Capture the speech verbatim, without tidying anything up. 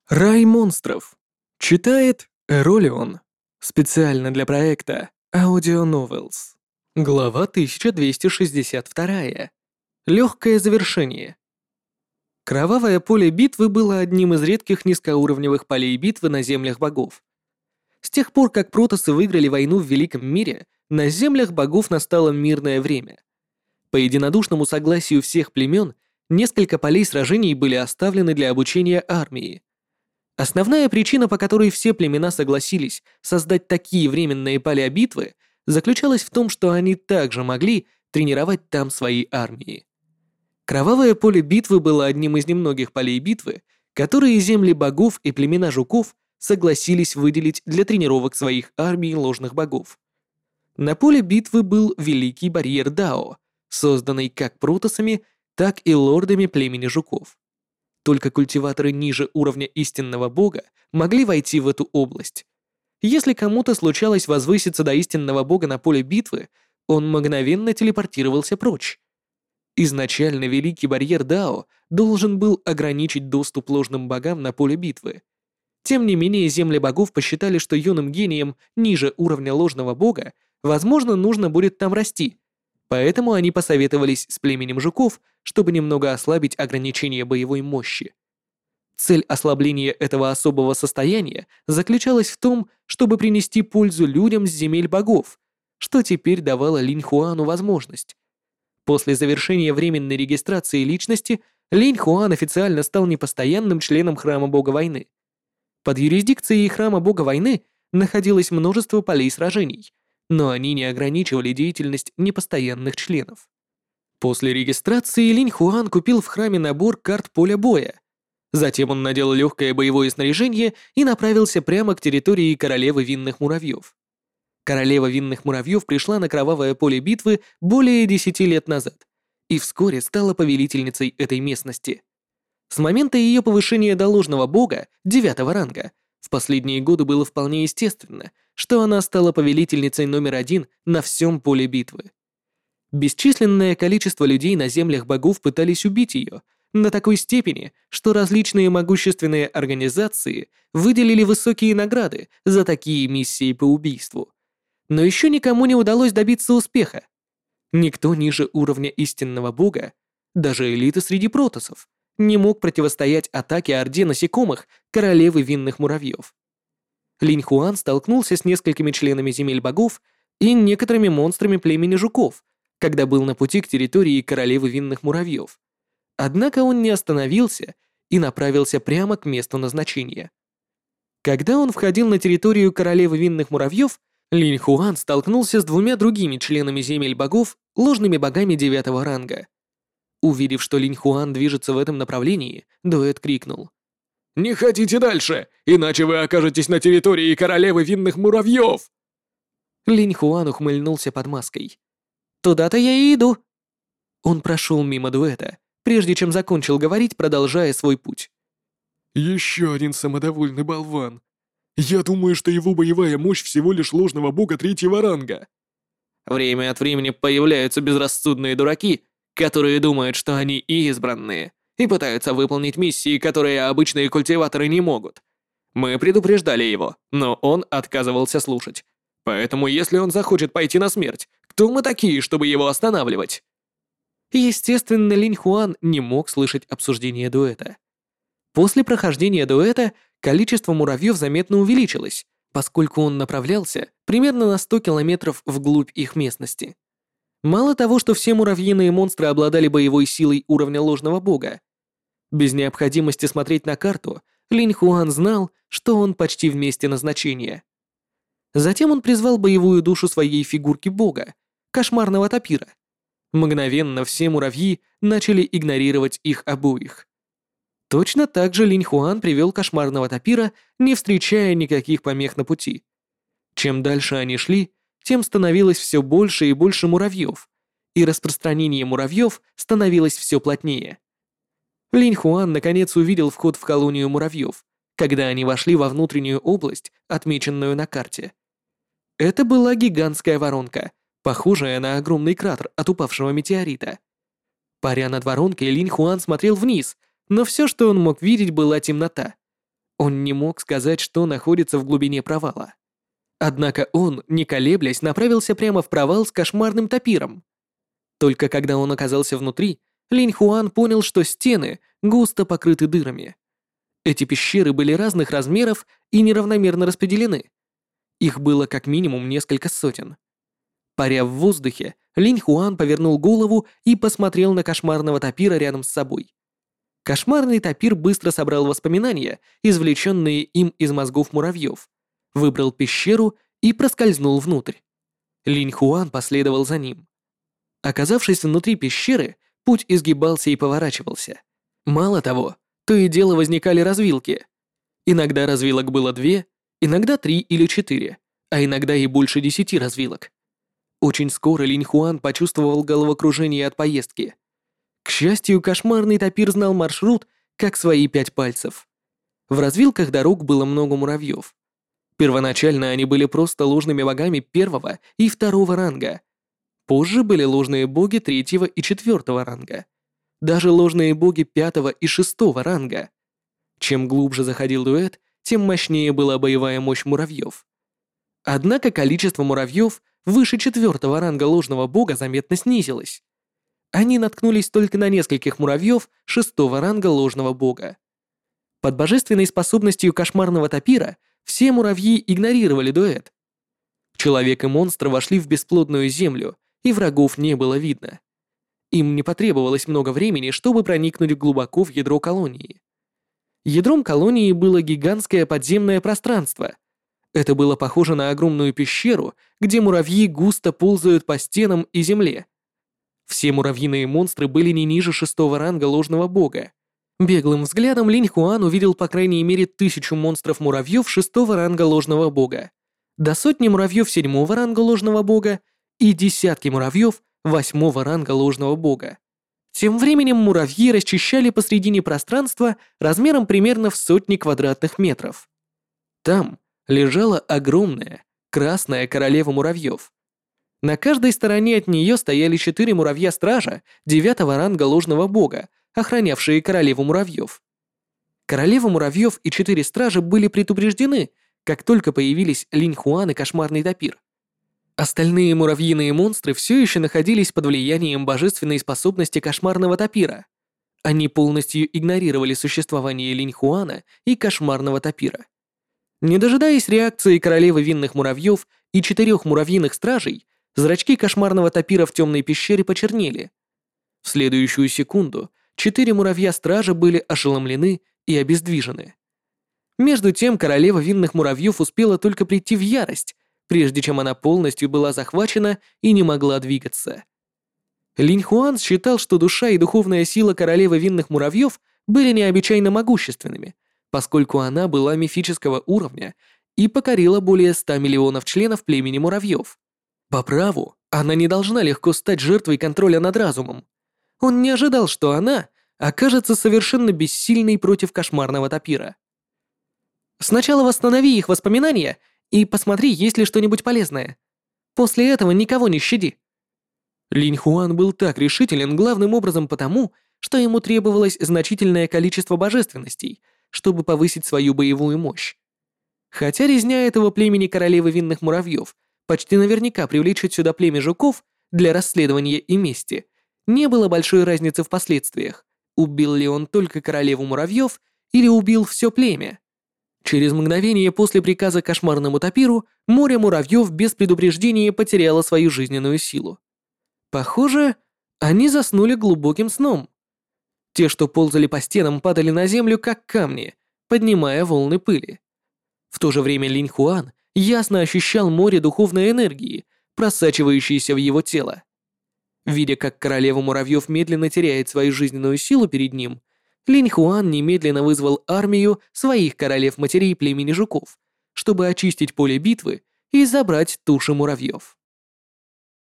Рай монстров. Читает Эролион. Специально для проекта Audio Novels. Глава тысяча двести шестьдесят два. Легкое завершение. Кровавое поле битвы было одним из редких низкоуровневых полей битвы на землях богов. С тех пор, как протоссы выиграли войну в Великом мире, на землях богов настало мирное время. По единодушному согласию всех племен, несколько полей сражений были оставлены для обучения армии. Основная причина, по которой все племена согласились создать такие временные поля битвы, заключалась в том, что они также могли тренировать там свои армии. Кровавое поле битвы было одним из немногих полей битвы, которые земли богов и племена жуков согласились выделить для тренировок своих армий ложных богов. На поле битвы был Великий барьер Дао, созданный как протоссами, так и лордами племени жуков. Только культиваторы ниже уровня истинного бога могли войти в эту область. Если кому-то случалось возвыситься до истинного бога на поле битвы, он мгновенно телепортировался прочь. Изначально Великий барьер Дао должен был ограничить доступ ложным богам на поле битвы. Тем не менее, земли богов посчитали, что юным гением ниже уровня ложного бога, возможно, нужно будет там расти. Поэтому они посоветовались с племенем жуков, чтобы немного ослабить ограничение боевой мощи. Цель ослабления этого особого состояния заключалась в том, чтобы принести пользу людям с земель богов, что теперь давало Линь Хуану возможность. После завершения временной регистрации личности, Линь Хуан официально стал непостоянным членом Храма Бога Войны. Под юрисдикцией Храма Бога Войны находилось множество полей сражений, но они не ограничивали деятельность непостоянных членов. После регистрации Линь Хуан купил в храме набор карт поля боя. Затем он надел легкое боевое снаряжение и направился прямо к территории королевы винных муравьев. Королева винных муравьев пришла на кровавое поле битвы более десяти лет назад и вскоре стала повелительницей этой местности. С момента ее повышения до ложного бога, девятого ранга, в последние годы было вполне естественно, что она стала повелительницей номер один на всем поле битвы. Бесчисленное количество людей на землях богов пытались убить ее, на такой степени, что различные могущественные организации выделили высокие награды за такие миссии по убийству. Но еще никому не удалось добиться успеха. Никто ниже уровня истинного бога, даже элита среди протоссов, не мог противостоять атаке орде насекомых королевы винных муравьев. Линь Хуан столкнулся с несколькими членами земель богов и некоторыми монстрами племени жуков, когда был на пути к территории королевы винных муравьев. Однако он не остановился и направился прямо к месту назначения. Когда он входил на территорию королевы винных муравьев, Линь Хуан столкнулся с двумя другими членами земель богов, ложными богами девятого ранга. Увидев, что Линь Хуан движется в этом направлении, дуэт крикнул: «Не ходите дальше, иначе вы окажетесь на территории королевы винных муравьев!» Линь Хуан ухмыльнулся под маской. «Туда-то я и иду!» Он прошел мимо дуэта, прежде чем закончил говорить, продолжая свой путь. Еще один самодовольный болван. Я думаю, что его боевая мощь всего лишь ложного бога третьего ранга. Время от времени появляются безрассудные дураки, которые думают, что они избранные, и пытаются выполнить миссии, которые обычные культиваторы не могут. Мы предупреждали его, но он отказывался слушать. Поэтому если он захочет пойти на смерть, кто мы такие, чтобы его останавливать? Естественно, Линь Хуан не мог слышать обсуждение дуэта. После прохождения дуэта количество муравьев заметно увеличилось, поскольку он направлялся примерно на сто километров вглубь их местности. Мало того, что все муравьиные монстры обладали боевой силой уровня ложного бога, без необходимости смотреть на карту, Линь Хуан знал, что он почти в месте назначения. Затем он призвал боевую душу своей фигурки бога, кошмарного тапира. Мгновенно все муравьи начали игнорировать их обоих. Точно так же Линь Хуан привел кошмарного тапира, не встречая никаких помех на пути. Чем дальше они шли, тем становилось все больше и больше муравьев, и распространение муравьев становилось все плотнее. Линь Хуан наконец увидел вход в колонию муравьев, когда они вошли во внутреннюю область, отмеченную на карте. Это была гигантская воронка, похожая на огромный кратер от упавшего метеорита. Паря над воронкой, Линь Хуан смотрел вниз, но все, что он мог видеть, была темнота. Он не мог сказать, что находится в глубине провала. Однако он, не колеблясь, направился прямо в провал с кошмарным тапиром. Только когда он оказался внутри, Линь Хуан понял, что стены густо покрыты дырами. Эти пещеры были разных размеров и неравномерно распределены. Их было как минимум несколько сотен. Паря в воздухе, Линь Хуан повернул голову и посмотрел на кошмарного тапира рядом с собой. Кошмарный тапир быстро собрал воспоминания, извлеченные им из мозгов муравьев, выбрал пещеру и проскользнул внутрь. Линь Хуан последовал за ним. Оказавшись внутри пещеры, путь изгибался и поворачивался. Мало того, то и дело возникали развилки. Иногда развилок было две, иногда три или четыре, а иногда и больше десяти развилок. Очень скоро Линь Хуан почувствовал головокружение от поездки. К счастью, кошмарный тапир знал маршрут как свои пять пальцев. В развилках дорог было много муравьев. Первоначально они были просто ложными богами первого и второго ранга. Позже были ложные боги третьего и четвертого ранга. Даже ложные боги пятого и шестого ранга. Чем глубже заходил дуэт, тем мощнее была боевая мощь муравьев. Однако количество муравьев выше четвертого ранга ложного бога заметно снизилось. Они наткнулись только на нескольких муравьев шестого ранга ложного бога. Под божественной способностью кошмарного тапира все муравьи игнорировали дуэт. Человек и монстр вошли в бесплодную землю, и врагов не было видно. Им не потребовалось много времени, чтобы проникнуть глубоко в ядро колонии. Ядром колонии было гигантское подземное пространство. Это было похоже на огромную пещеру, где муравьи густо ползают по стенам и земле. Все муравьиные монстры были не ниже шестого ранга ложного бога. Беглым взглядом Линь Хуан увидел по крайней мере тысячу монстров-муравьев шестого ранга ложного бога, до сотни муравьев седьмого ранга ложного бога и десятки муравьев восьмого ранга ложного бога. Тем временем муравьи расчищали посредине пространства размером примерно в сотни квадратных метров. Там лежала огромная красная королева муравьев. На каждой стороне от нее стояли четыре муравья-стража девятого ранга ложного бога, охранявшие королеву муравьев. Королева муравьев и четыре стража были предупреждены, как только появились Линь Хуан и кошмарный тапир. Остальные муравьиные монстры все еще находились под влиянием божественной способности кошмарного тапира. Они полностью игнорировали существование Линь Хуана и кошмарного тапира. Не дожидаясь реакции королевы винных муравьев и четырех муравьиных стражей, зрачки кошмарного тапира в темной пещере почернели. В следующую секунду четыре муравья-стража были ошеломлены и обездвижены. Между тем королева винных муравьев успела только прийти в ярость, прежде чем она полностью была захвачена и не могла двигаться. Линь Хуан считал, что душа и духовная сила королевы винных муравьев были необычайно могущественными, поскольку она была мифического уровня и покорила более ста миллионов членов племени муравьев. По праву, она не должна легко стать жертвой контроля над разумом. Он не ожидал, что она окажется совершенно бессильной против кошмарного тапира. Сначала восстанови их воспоминания и посмотри, есть ли что-нибудь полезное. После этого никого не щади. Линь Хуан был так решителен главным образом потому, что ему требовалось значительное количество божественностей, чтобы повысить свою боевую мощь. Хотя резня этого племени королевы винных муравьев почти наверняка привлечет сюда племя жуков для расследования и мести, не было большой разницы в последствиях, убил ли он только королеву муравьев или убил все племя. Через мгновение после приказа кошмарному тапиру море муравьев без предупреждения потеряло свою жизненную силу. Похоже, они заснули глубоким сном. Те, что ползали по стенам, падали на землю как камни, поднимая волны пыли. В то же время Линь Хуан ясно ощущал море духовной энергии, просачивающейся в его тело. Видя, как королева муравьев медленно теряет свою жизненную силу перед ним, Линь Хуан немедленно вызвал армию своих королев-матерей племени жуков, чтобы очистить поле битвы и забрать туши муравьев.